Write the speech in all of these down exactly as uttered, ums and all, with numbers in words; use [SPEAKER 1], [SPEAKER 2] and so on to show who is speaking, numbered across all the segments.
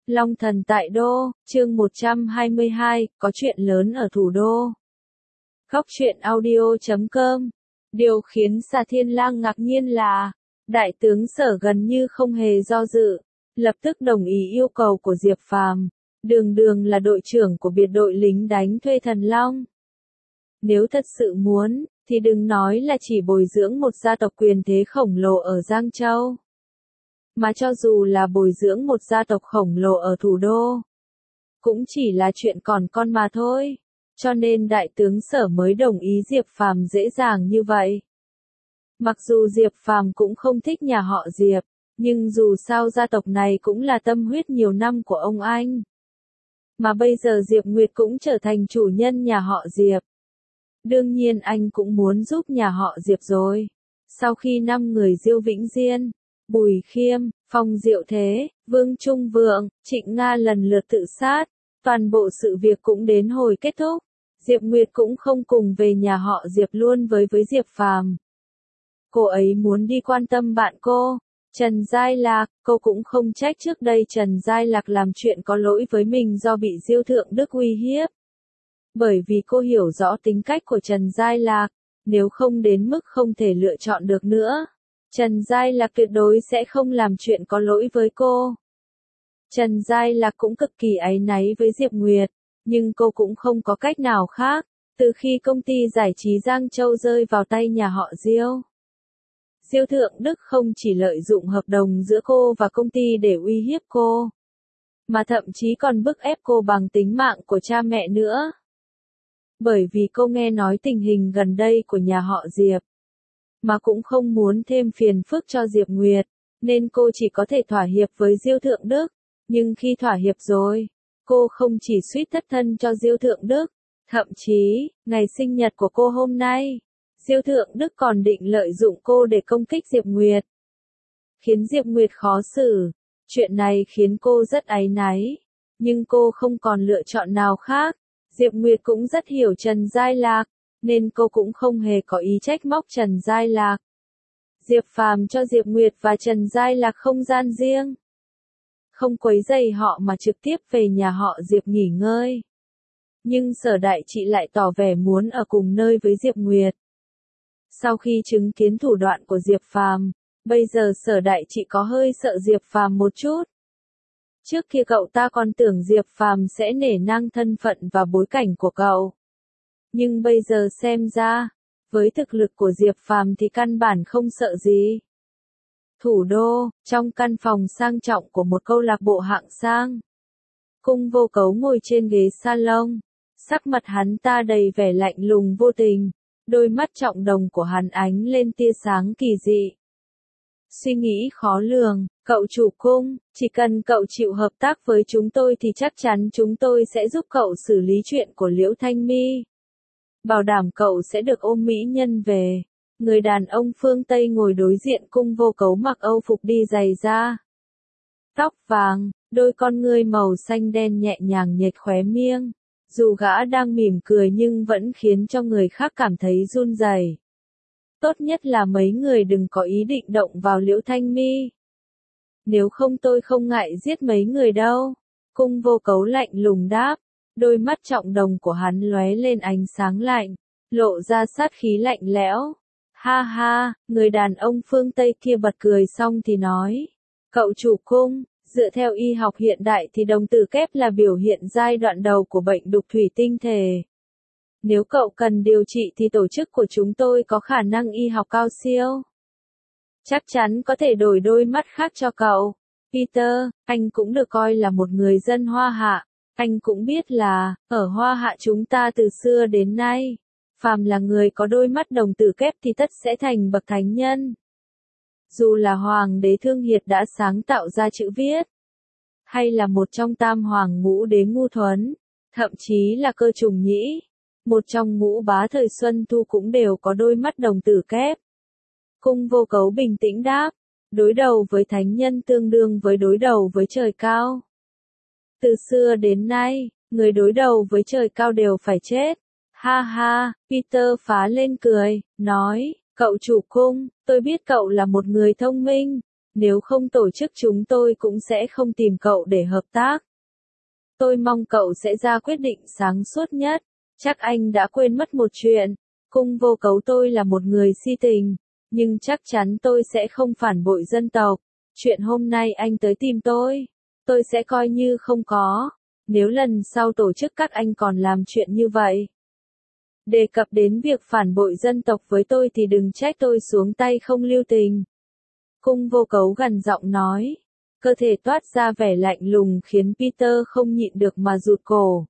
[SPEAKER 1] Long thần tại đô, chương một trăm hai mươi hai, có chuyện lớn ở thủ đô. Góc truyện audio chấm com. Điều khiến Xà Thiên Lang ngạc nhiên là, Đại tướng Sở gần như không hề do dự, lập tức đồng ý yêu cầu của Diệp Phàm, đường đường là đội trưởng của biệt đội lính đánh thuê Thần Long. Nếu thật sự muốn, thì đừng nói là chỉ bồi dưỡng một gia tộc quyền thế khổng lồ ở Giang Châu. Mà cho dù là bồi dưỡng một gia tộc khổng lồ ở thủ đô, cũng chỉ là chuyện còn con mà thôi. Cho nên Đại tướng Sở mới đồng ý Diệp Phàm dễ dàng như vậy. Mặc dù Diệp Phàm cũng không thích nhà họ Diệp, nhưng dù sao gia tộc này cũng là tâm huyết nhiều năm của ông anh. Mà bây giờ Diệp Nguyệt cũng trở thành chủ nhân nhà họ Diệp. Đương nhiên anh cũng muốn giúp nhà họ Diệp rồi. Sau khi năm người Diêu Vĩnh Diên, Bùi Khiêm, Phong Diệu Thế, Vương Trung Vượng, Trịnh Nga lần lượt tự sát, toàn bộ sự việc cũng đến hồi kết thúc. Diệp Nguyệt cũng không cùng về nhà họ Diệp luôn với với Diệp Phàm. Cô ấy muốn đi quan tâm bạn cô, Trần Giai Lạc. Cô cũng không trách trước đây Trần Giai Lạc làm chuyện có lỗi với mình do bị Diêu Thượng Đức uy hiếp. Bởi vì cô hiểu rõ tính cách của Trần Giai Lạc, nếu không đến mức không thể lựa chọn được nữa, Trần Giai Lạc tuyệt đối sẽ không làm chuyện có lỗi với cô. Trần Giai Lạc cũng cực kỳ áy náy với Diệp Nguyệt, nhưng cô cũng không có cách nào khác, từ khi công ty giải trí Giang Châu rơi vào tay nhà họ Diêu. Diêu Thượng Đức không chỉ lợi dụng hợp đồng giữa cô và công ty để uy hiếp cô, mà thậm chí còn bức ép cô bằng tính mạng của cha mẹ nữa. Bởi vì cô nghe nói tình hình gần đây của nhà họ Diệp, mà cũng không muốn thêm phiền phức cho Diệp Nguyệt, nên cô chỉ có thể thỏa hiệp với Diêu Thượng Đức. Nhưng khi thỏa hiệp rồi, cô không chỉ suýt thất thân cho Diêu Thượng Đức, thậm chí, ngày sinh nhật của cô hôm nay, Diêu Thượng Đức còn định lợi dụng cô để công kích Diệp Nguyệt, khiến Diệp Nguyệt khó xử. Chuyện này khiến cô rất áy náy, nhưng cô không còn lựa chọn nào khác. Diệp Nguyệt cũng rất hiểu Trần Giai Lạc, nên cô cũng không hề có ý trách móc Trần Giai Lạc. Diệp Phàm cho Diệp Nguyệt và Trần Giai Lạc không gian riêng, không quấy rầy họ mà trực tiếp về nhà họ Diệp nghỉ ngơi. Nhưng Sở Đại Trị lại tỏ vẻ muốn ở cùng nơi với Diệp Nguyệt. Sau khi chứng kiến thủ đoạn của Diệp Phàm, bây giờ Sở Đại Trị có hơi sợ Diệp Phàm một chút. Trước kia cậu ta còn tưởng Diệp Phàm sẽ nể nang thân phận và bối cảnh của cậu. Nhưng bây giờ xem ra, với thực lực của Diệp Phàm thì căn bản không sợ gì. Thủ đô, trong căn phòng sang trọng của một câu lạc bộ hạng sang, Cung Vô Cấu ngồi trên ghế salon, sắc mặt hắn ta đầy vẻ lạnh lùng vô tình, đôi mắt trọng đồng của hắn ánh lên tia sáng kỳ dị. Suy nghĩ khó lường, cậu chủ Cung, chỉ cần cậu chịu hợp tác với chúng tôi thì chắc chắn chúng tôi sẽ giúp cậu xử lý chuyện của Liễu Thanh Mi. Bảo đảm cậu sẽ được ôm mỹ nhân về. Người đàn ông phương Tây ngồi đối diện Cung Vô Cấu mặc âu phục đi giày da, tóc vàng, đôi con ngươi màu xanh đen nhẹ nhàng nhếch khóe miệng. Dù gã đang mỉm cười nhưng vẫn khiến cho người khác cảm thấy run rẩy. Tốt nhất là mấy người đừng có ý định động vào Liễu Thanh Mi. Nếu không tôi không ngại giết mấy người đâu. Cung Vô Cấu lạnh lùng đáp, đôi mắt trọng đồng của hắn lóe lên ánh sáng lạnh, lộ ra sát khí lạnh lẽo. Ha ha, người đàn ông phương Tây kia bật cười xong thì nói, cậu chủ Cung, dựa theo y học hiện đại thì đồng tử kép là biểu hiện giai đoạn đầu của bệnh đục thủy tinh thể. Nếu cậu cần điều trị thì tổ chức của chúng tôi có khả năng y học cao siêu. Chắc chắn có thể đổi đôi mắt khác cho cậu. Peter, anh cũng được coi là một người dân Hoa Hạ. Anh cũng biết là, ở Hoa Hạ chúng ta từ xưa đến nay, phàm là người có đôi mắt đồng tử kép thì tất sẽ thành bậc thánh nhân. Dù là Hoàng đế Thương Hiệt đã sáng tạo ra chữ viết, hay là một trong tam hoàng ngũ đế Ngu Thuấn, thậm chí là Cơ Trùng Nhĩ, một trong ngũ bá thời Xuân Thu cũng đều có đôi mắt đồng tử kép. Cung Vô Cấu bình tĩnh đáp, đối đầu với thánh nhân tương đương với đối đầu với trời cao. Từ xưa đến nay, người đối đầu với trời cao đều phải chết. Ha ha, Peter phá lên cười, nói, cậu chủ Cung, tôi biết cậu là một người thông minh. nếu không tổ chức chúng tôi cũng sẽ không tìm cậu để hợp tác. Tôi mong cậu sẽ ra quyết định sáng suốt nhất. Chắc anh đã quên mất một chuyện. Cung vô cấu, tôi là một người si tình, nhưng chắc chắn tôi sẽ không phản bội dân tộc. Chuyện hôm nay anh tới tìm tôi, tôi sẽ coi như không có. Nếu lần sau tổ chức các anh còn làm chuyện như vậy, đề cập đến việc phản bội dân tộc với tôi thì đừng trách tôi xuống tay không lưu tình. Cung vô cấu gằn giọng nói. Cơ thể toát ra vẻ lạnh lùng khiến Peter không nhịn được mà rụt cổ.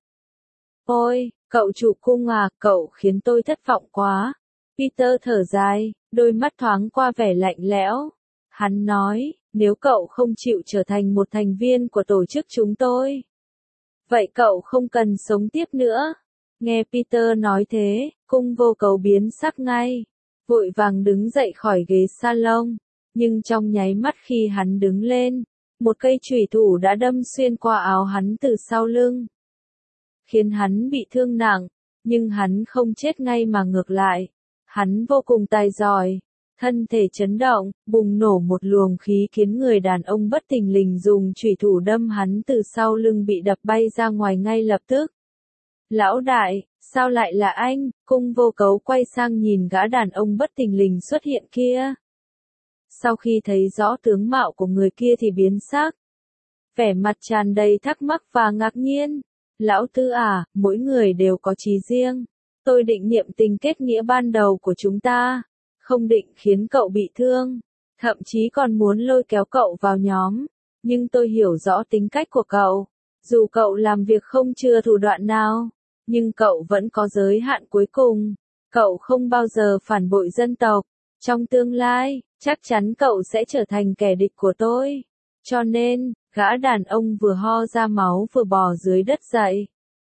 [SPEAKER 1] Ôi, cậu chủ cung à, cậu khiến tôi thất vọng quá. Peter thở dài, đôi mắt thoáng qua vẻ lạnh lẽo. Hắn nói, nếu cậu không chịu trở thành một thành viên của tổ chức chúng tôi, vậy cậu không cần sống tiếp nữa. Nghe Peter nói thế, cung vô cấu biến sắc ngay, vội vàng đứng dậy khỏi ghế salon, nhưng trong nháy mắt khi hắn đứng lên, một cây chùy thủ đã đâm xuyên qua áo hắn từ sau lưng, khiến hắn bị thương nặng, nhưng hắn không chết ngay mà ngược lại, hắn vô cùng tài giỏi, thân thể chấn động, bùng nổ một luồng khí khiến người đàn ông bất thình lình dùng chùy thủ đâm hắn từ sau lưng bị đập bay ra ngoài ngay lập tức. Lão đại, sao lại là anh? Cung vô cấu quay sang nhìn gã đàn ông bất thình lình xuất hiện kia. Sau khi thấy rõ tướng mạo của người kia thì biến sắc, vẻ mặt tràn đầy thắc mắc và ngạc nhiên. Lão Tư à, mỗi người đều có chí riêng. Tôi định niệm tình kết nghĩa ban đầu của chúng ta, không định khiến cậu bị thương, thậm chí còn muốn lôi kéo cậu vào nhóm. Nhưng tôi hiểu rõ tính cách của cậu. Dù cậu làm việc không chừa thủ đoạn nào, nhưng cậu vẫn có giới hạn cuối cùng. Cậu không bao giờ phản bội dân tộc. Trong tương lai, chắc chắn cậu sẽ trở thành kẻ địch của tôi. Cho nên, gã đàn ông vừa ho ra máu vừa bò dưới đất dậy.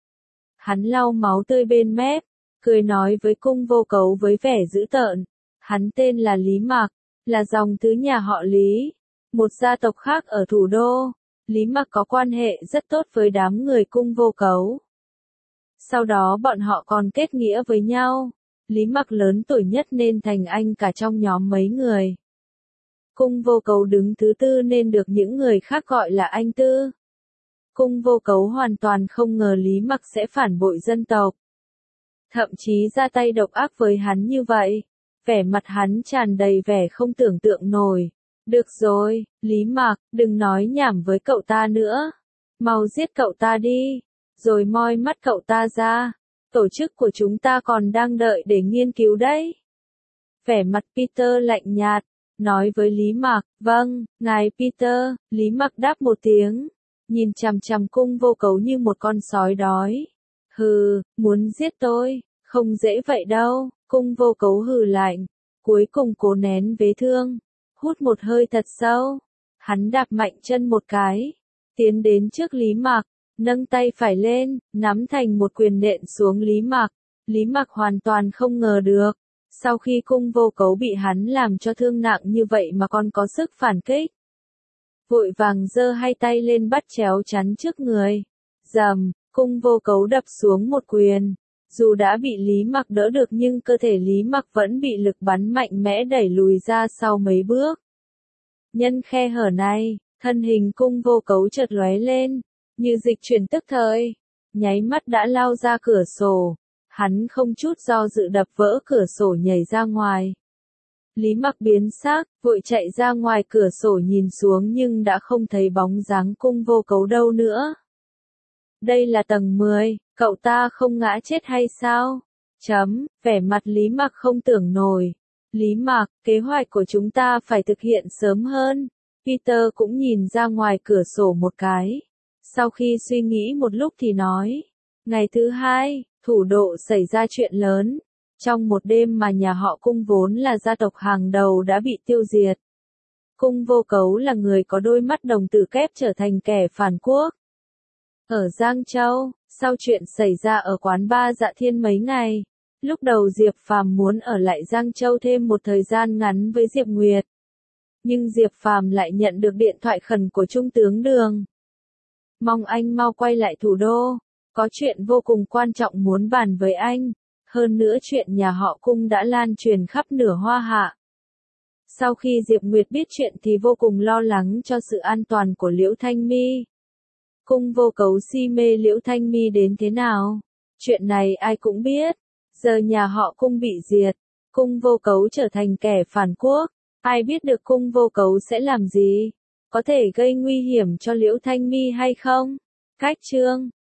[SPEAKER 1] Hắn lau máu tươi bên mép, cười nói với cung vô cấu với vẻ dữ tợn. Hắn tên là Lý Mặc, là dòng tứ nhà họ Lý, một gia tộc khác ở thủ đô. Lý Mặc có quan hệ rất tốt với đám người cung vô cấu. Sau đó bọn họ còn kết nghĩa với nhau. Lý Mặc lớn tuổi nhất nên thành anh cả trong nhóm mấy người. Cung vô cấu đứng thứ tư nên được những người khác gọi là anh Tư. Cung vô cấu hoàn toàn không ngờ Lý Mặc sẽ phản bội dân tộc, thậm chí ra tay độc ác với hắn như vậy. Vẻ mặt hắn tràn đầy vẻ không tưởng tượng nổi. Được rồi, Lý Mặc, đừng nói nhảm với cậu ta nữa. Mau giết cậu ta đi, rồi moi mắt cậu ta ra. Tổ chức của chúng ta còn đang đợi để nghiên cứu đấy. Vẻ mặt Peter lạnh nhạt, nói với Lý Mặc. Vâng, ngài Peter. Lý Mặc đáp một tiếng, nhìn chằm chằm cung vô cấu như một con sói đói. Hừ, muốn giết tôi, không dễ vậy đâu. Cung vô cấu hừ lạnh, cuối cùng cố nén vết thương, hút một hơi thật sâu. Hắn đạp mạnh chân một cái, tiến đến trước Lý Mặc, nâng tay phải lên, nắm thành một quyền nện xuống Lý Mặc. Lý Mặc hoàn toàn không ngờ được, sau khi cung vô cấu bị hắn làm cho thương nặng như vậy mà còn có sức phản kích. Vội vàng giơ hai tay lên bắt chéo chắn trước người. Rầm, cung vô cấu đập xuống một quyền. Dù đã bị Lý Mặc đỡ được nhưng cơ thể Lý Mặc vẫn bị lực bắn mạnh mẽ đẩy lùi ra sau mấy bước. Nhân khe hở này, thân hình cung vô cấu chợt lóe lên, như dịch chuyển tức thời, nháy mắt đã lao ra cửa sổ. Hắn không chút do dự đập vỡ cửa sổ nhảy ra ngoài. Lý Mặc biến sắc, vội chạy ra ngoài cửa sổ nhìn xuống nhưng đã không thấy bóng dáng cung vô cấu đâu nữa. Đây là tầng mười, cậu ta không ngã chết hay sao? Chấm, vẻ mặt Lý Mặc không tưởng nổi. Lý Mặc, kế hoạch của chúng ta phải thực hiện sớm hơn. Peter cũng nhìn ra ngoài cửa sổ một cái. Sau khi suy nghĩ một lúc thì nói. Ngày thứ hai, thủ đô xảy ra chuyện lớn. Trong một đêm mà nhà họ cung vốn là gia tộc hàng đầu đã bị tiêu diệt. Cung vô cấu là người có đôi mắt đồng tử kép trở thành kẻ phản quốc. Ở Giang Châu, sau chuyện xảy ra ở quán ba Dạ Thiên mấy ngày, lúc đầu Diệp Phàm muốn ở lại Giang Châu thêm một thời gian ngắn với Diệp Nguyệt. Nhưng Diệp Phàm lại nhận được điện thoại khẩn của Trung tướng Đường. Mong anh mau quay lại thủ đô, có chuyện vô cùng quan trọng muốn bàn với anh, hơn nữa chuyện nhà họ cung đã lan truyền khắp nửa Hoa Hạ. Sau khi Diệp Nguyệt biết chuyện thì vô cùng lo lắng cho sự an toàn của Liễu Thanh My. Cung Vô Cấu si mê Liễu Thanh My đến thế nào? Chuyện này ai cũng biết. Giờ nhà họ Cung bị diệt, Cung Vô Cấu trở thành kẻ phản quốc. Ai biết được Cung Vô Cấu sẽ làm gì? Có thể gây nguy hiểm cho Liễu Thanh My hay không? Cách chương